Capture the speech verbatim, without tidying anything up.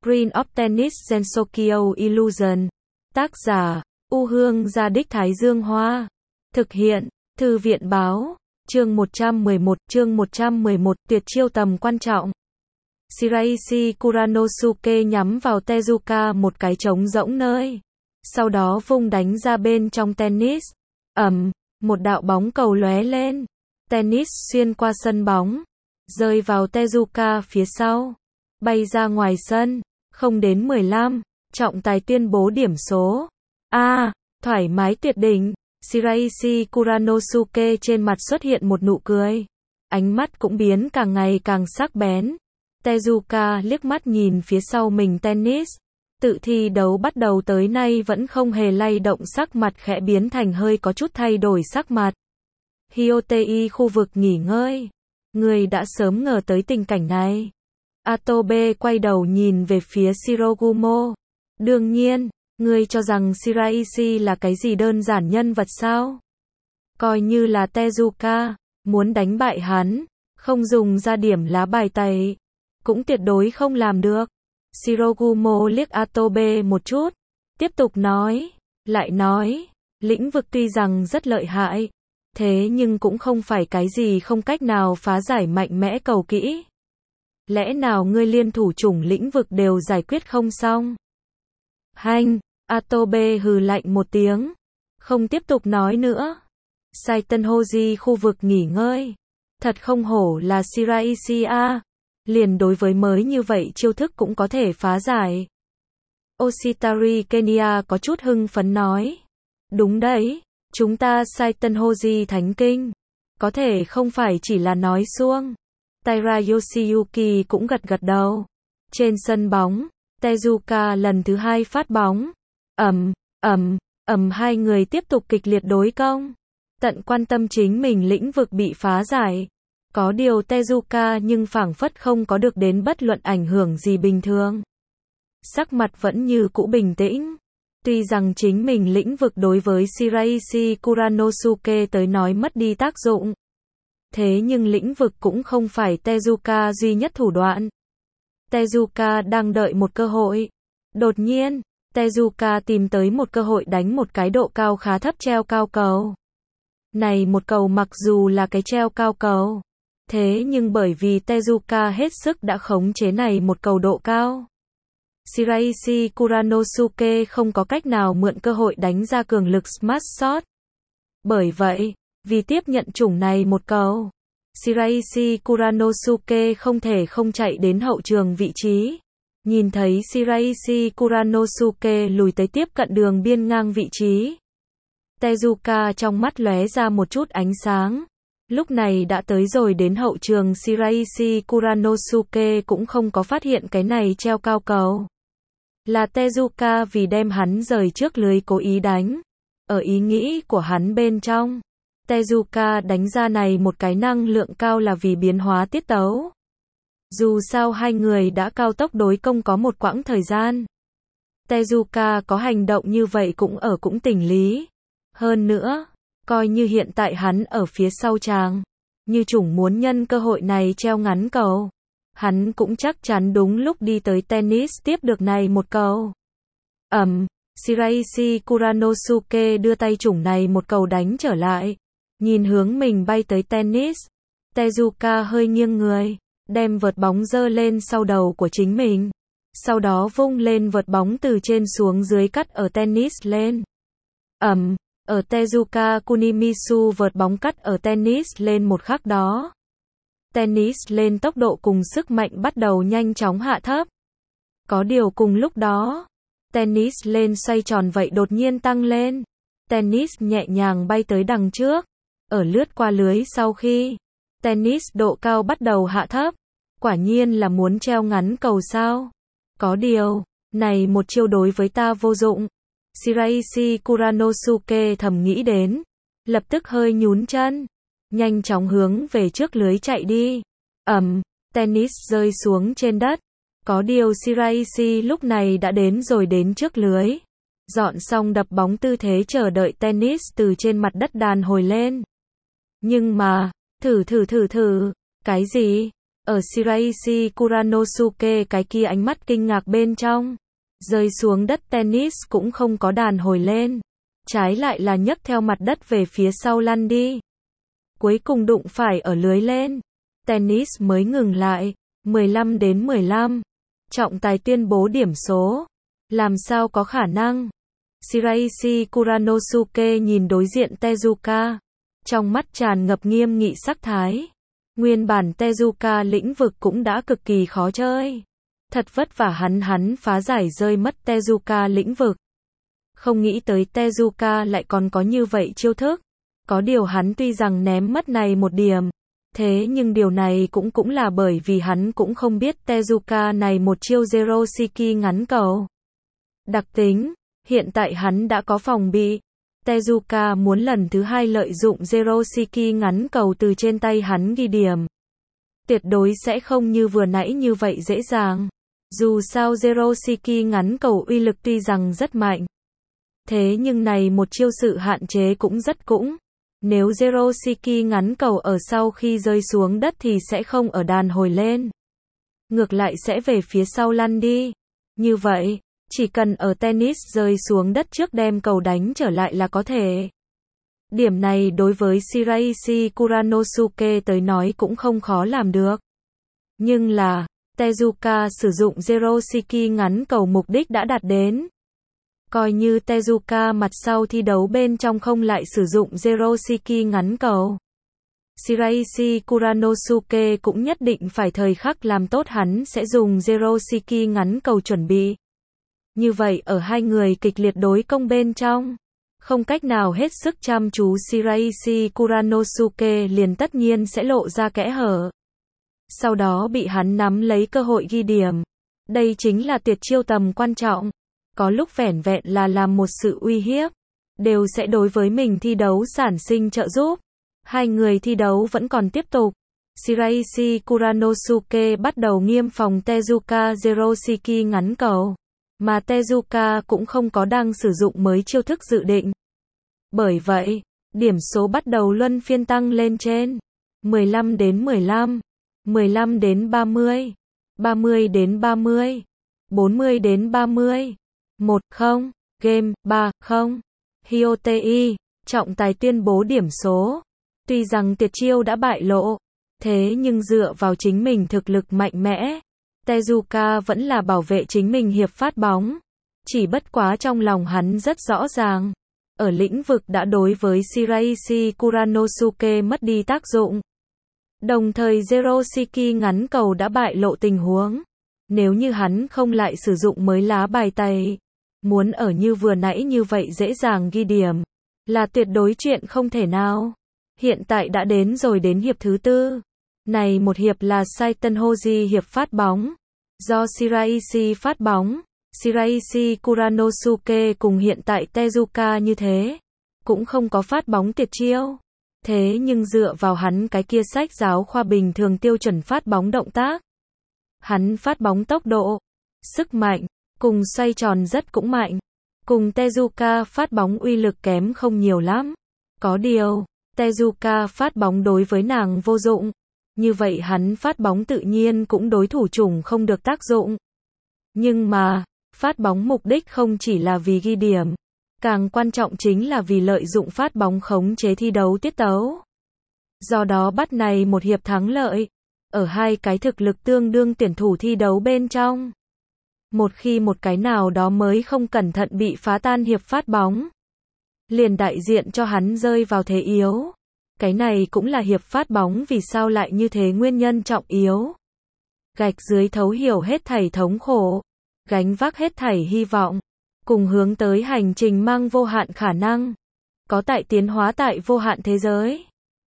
Green of Tennis Gensokyo Illusion. Tác giả, U Hương Gia Đích Thái Dương Hoa. Thực hiện, Thư viện Báo. Chương một trăm mười một, chương một trăm mười một, tuyệt chiêu tầm quan trọng. Shiraishi Kuranosuke nhắm vào Tezuka một cái trống rỗng nơi. Sau đó vung đánh ra bên trong tennis. Ầm, một đạo bóng cầu lóe lên. Tennis xuyên qua sân bóng, rơi vào Tezuka phía sau, bay ra ngoài sân, không đến mười lăm, trọng tài tuyên bố điểm số. A, à, thoải mái tuyệt đỉnh. Shiraishi Kuranosuke trên mặt xuất hiện một nụ cười. Ánh mắt cũng biến càng ngày càng sắc bén. Tezuka liếc mắt nhìn phía sau mình tennis. Tự thi đấu bắt đầu tới nay vẫn không hề lay động, sắc mặt khẽ biến thành hơi có chút thay đổi sắc mặt. Hyotei khu vực nghỉ ngơi. Người đã sớm ngờ tới tình cảnh này. Atobe quay đầu nhìn về phía Shirogumo. Đương nhiên, ngươi cho rằng Shiraishi là cái gì đơn giản nhân vật sao? Coi như là Tezuka, muốn đánh bại hắn, không dùng ra điểm lá bài tẩy, cũng tuyệt đối không làm được. Shirogumo liếc Atobe một chút, tiếp tục nói, lại nói, lĩnh vực tuy rằng rất lợi hại, thế nhưng cũng không phải cái gì không cách nào phá giải mạnh mẽ cầu kỹ. Lẽ nào ngươi liên thủ chủng lĩnh vực đều giải quyết không xong? Hanh, Atobe hừ lạnh một tiếng, không tiếp tục nói nữa. Saitenhoji khu vực nghỉ ngơi. Thật không hổ là Shiraishi a, liền đối với mới như vậy chiêu thức cũng có thể phá giải. Oshitari Kenya có chút hưng phấn nói. Đúng đấy, chúng ta Saitenhoji Thánh Kinh. Có thể không phải chỉ là nói suông. Taira Yoshiyuki cũng gật gật đầu. Trên sân bóng, Tezuka lần thứ hai phát bóng. Ầm, ầm, ầm, hai người tiếp tục kịch liệt đối công. Tận quan tâm chính mình lĩnh vực bị phá giải. Có điều Tezuka nhưng phảng phất không có được đến bất luận ảnh hưởng gì bình thường. Sắc mặt vẫn như cũ bình tĩnh. Tuy rằng chính mình lĩnh vực đối với Shiraishi Kuranosuke tới nói mất đi tác dụng. Thế nhưng lĩnh vực cũng không phải Tezuka duy nhất thủ đoạn. Tezuka đang đợi một cơ hội. Đột nhiên, Tezuka tìm tới một cơ hội đánh một cái độ cao khá thấp treo cao cầu. Này một cầu mặc dù là cái treo cao cầu, thế nhưng bởi vì Tezuka hết sức đã khống chế này một cầu độ cao. Shiraishi Kuranosuke không có cách nào mượn cơ hội đánh ra cường lực smash shot. Bởi vậy, vì tiếp nhận chủng này một cầu, Shiraishi Kuranosuke không thể không chạy đến hậu trường vị trí. Nhìn thấy Shiraishi Kuranosuke lùi tới tiếp cận đường biên ngang vị trí. Tezuka trong mắt lóe ra một chút ánh sáng. Lúc này đã tới rồi đến hậu trường, Shiraishi Kuranosuke cũng không có phát hiện cái này treo cao cầu. Là Tezuka vì đem hắn rời trước lưới cố ý đánh. Ở ý nghĩ của hắn bên trong, Tezuka đánh ra này một cái năng lượng cao là vì biến hóa tiết tấu. Dù sao hai người đã cao tốc đối công có một quãng thời gian. Tezuka có hành động như vậy cũng ở cũng tình lý. Hơn nữa, coi như hiện tại hắn ở phía sau chàng, như chủng muốn nhân cơ hội này treo ngắn cầu, hắn cũng chắc chắn đúng lúc đi tới tennis tiếp được này một cầu. Ầm, um, Shiraishi Kuranosuke đưa tay chủng này một cầu đánh trở lại, nhìn hướng mình bay tới tennis. Tezuka hơi nghiêng người, đem vợt bóng giơ lên sau đầu của chính mình, sau đó vung lên vợt bóng từ trên xuống dưới cắt ở tennis lên. Ầm, um, ở Tezuka Kunimisu vợt bóng cắt ở tennis lên một khắc đó. Tennis lên tốc độ cùng sức mạnh bắt đầu nhanh chóng hạ thấp. Có điều cùng lúc đó, tennis lên xoay tròn vậy đột nhiên tăng lên. Tennis nhẹ nhàng bay tới đằng trước, ở lướt qua lưới sau khi tennis độ cao bắt đầu hạ thấp. Quả nhiên là muốn treo ngắn cầu sao? Có điều, này một chiêu đối với ta vô dụng. Shiraishi Kuranosuke thầm nghĩ đến, lập tức hơi nhún chân, nhanh chóng hướng về trước lưới chạy đi. Ầm, um, tennis rơi xuống trên đất. Có điều Shiraishi lúc này đã đến rồi đến trước lưới. Dọn xong đập bóng tư thế chờ đợi tennis từ trên mặt đất đàn hồi lên. Nhưng mà, thử thử thử thử, cái gì? Ở Shiraishi Kuranosuke cái kia ánh mắt kinh ngạc bên trong. Rơi xuống đất tennis cũng không có đàn hồi lên. Trái lại là nhấc theo mặt đất về phía sau lăn đi. Cuối cùng đụng phải ở lưới lên. Tennis mới ngừng lại. mười lăm đến mười lăm. Trọng tài tuyên bố điểm số. Làm sao có khả năng? Shiraishi Kuranosuke nhìn đối diện Tezuka. Trong mắt tràn ngập nghiêm nghị sắc thái. Nguyên bản Tezuka lĩnh vực cũng đã cực kỳ khó chơi. Thật vất vả hắn hắn phá giải rơi mất Tezuka lĩnh vực. Không nghĩ tới Tezuka lại còn có như vậy chiêu thức. Có điều hắn tuy rằng ném mất này một điểm. Thế nhưng điều này cũng cũng là bởi vì hắn cũng không biết Tezuka này một chiêu Zero Shiki ngắn cầu. Đặc tính, hiện tại hắn đã có phòng bị. Tezuka muốn lần thứ hai lợi dụng Zero Shiki ngắn cầu từ trên tay hắn ghi điểm. Tuyệt đối sẽ không như vừa nãy như vậy dễ dàng. Dù sao Zero Shiki ngắn cầu uy lực tuy rằng rất mạnh. Thế nhưng này một chiêu sự hạn chế cũng rất cũng. Nếu Zero Shiki ngắn cầu ở sau khi rơi xuống đất thì sẽ không ở đàn hồi lên. Ngược lại sẽ về phía sau lăn đi. Như vậy, chỉ cần ở tennis rơi xuống đất trước đem cầu đánh trở lại là có thể. Điểm này đối với Shiraishi Kuranosuke tới nói cũng không khó làm được. Nhưng là, Tezuka sử dụng Zero Shiki ngắn cầu mục đích đã đạt đến. Coi như Tezuka mặt sau thi đấu bên trong không lại sử dụng Zero Shiki ngắn cầu. Shiraishi Kuranosuke cũng nhất định phải thời khắc làm tốt hắn sẽ dùng Zero Shiki ngắn cầu chuẩn bị. Như vậy ở hai người kịch liệt đối công bên trong, không cách nào hết sức chăm chú Shiraishi Kuranosuke liền tất nhiên sẽ lộ ra kẽ hở. Sau đó bị hắn nắm lấy cơ hội ghi điểm. Đây chính là tuyệt chiêu tầm quan trọng. Có lúc vẻn vẹn là làm một sự uy hiếp, đều sẽ đối với mình thi đấu sản sinh trợ giúp. Hai người thi đấu vẫn còn tiếp tục. Shiraishi Kuranosuke bắt đầu nghiêm phòng Tezuka Zero Shiki ngắn cầu. Mà Tezuka cũng không có đang sử dụng mới chiêu thức dự định. Bởi vậy, điểm số bắt đầu luân phiên tăng lên trên. mười lăm đến mười lăm, mười lăm đến ba mươi, ba mươi đến ba mươi, bốn mươi đến ba mươi. một không, game, ba không. Hyotei, trọng tài tuyên bố điểm số. Tuy rằng tuyệt chiêu đã bại lộ, thế nhưng dựa vào chính mình thực lực mạnh mẽ, Tezuka vẫn là bảo vệ chính mình hiệp phát bóng. Chỉ bất quá trong lòng hắn rất rõ ràng, ở lĩnh vực đã đối với Shiraishi Kuranosuke mất đi tác dụng. Đồng thời Zero Shiki ngắn cầu đã bại lộ tình huống. Nếu như hắn không lại sử dụng mới lá bài tẩy, muốn ở như vừa nãy như vậy dễ dàng ghi điểm, là tuyệt đối chuyện không thể nào. Hiện tại đã đến rồi đến hiệp thứ tư. Này một hiệp là Saitenhoji hiệp phát bóng. Do Shiraishi phát bóng, Shiraishi Kuranosuke cùng hiện tại Tezuka như thế, cũng không có phát bóng tuyệt chiêu. Thế nhưng dựa vào hắn cái kia sách giáo khoa bình thường tiêu chuẩn phát bóng động tác. Hắn phát bóng tốc độ, sức mạnh, cùng xoay tròn rất cũng mạnh. Cùng Tezuka phát bóng uy lực kém không nhiều lắm. Có điều, Tezuka phát bóng đối với nàng vô dụng. Như vậy hắn phát bóng tự nhiên cũng đối thủ chủng không được tác dụng. Nhưng mà, phát bóng mục đích không chỉ là vì ghi điểm. Càng quan trọng chính là vì lợi dụng phát bóng khống chế thi đấu tiết tấu. Do đó bắt này một hiệp thắng lợi. Ở hai cái thực lực tương đương tuyển thủ thi đấu bên trong. Một khi một cái nào đó mới không cẩn thận bị phá tan hiệp phát bóng, liền đại diện cho hắn rơi vào thế yếu. Cái này cũng là hiệp phát bóng vì sao lại như thế nguyên nhân trọng yếu. Gạch dưới thấu hiểu hết thảy thống khổ, gánh vác hết thảy hy vọng, cùng hướng tới hành trình mang vô hạn khả năng, có tại tiến hóa tại vô hạn thế giới.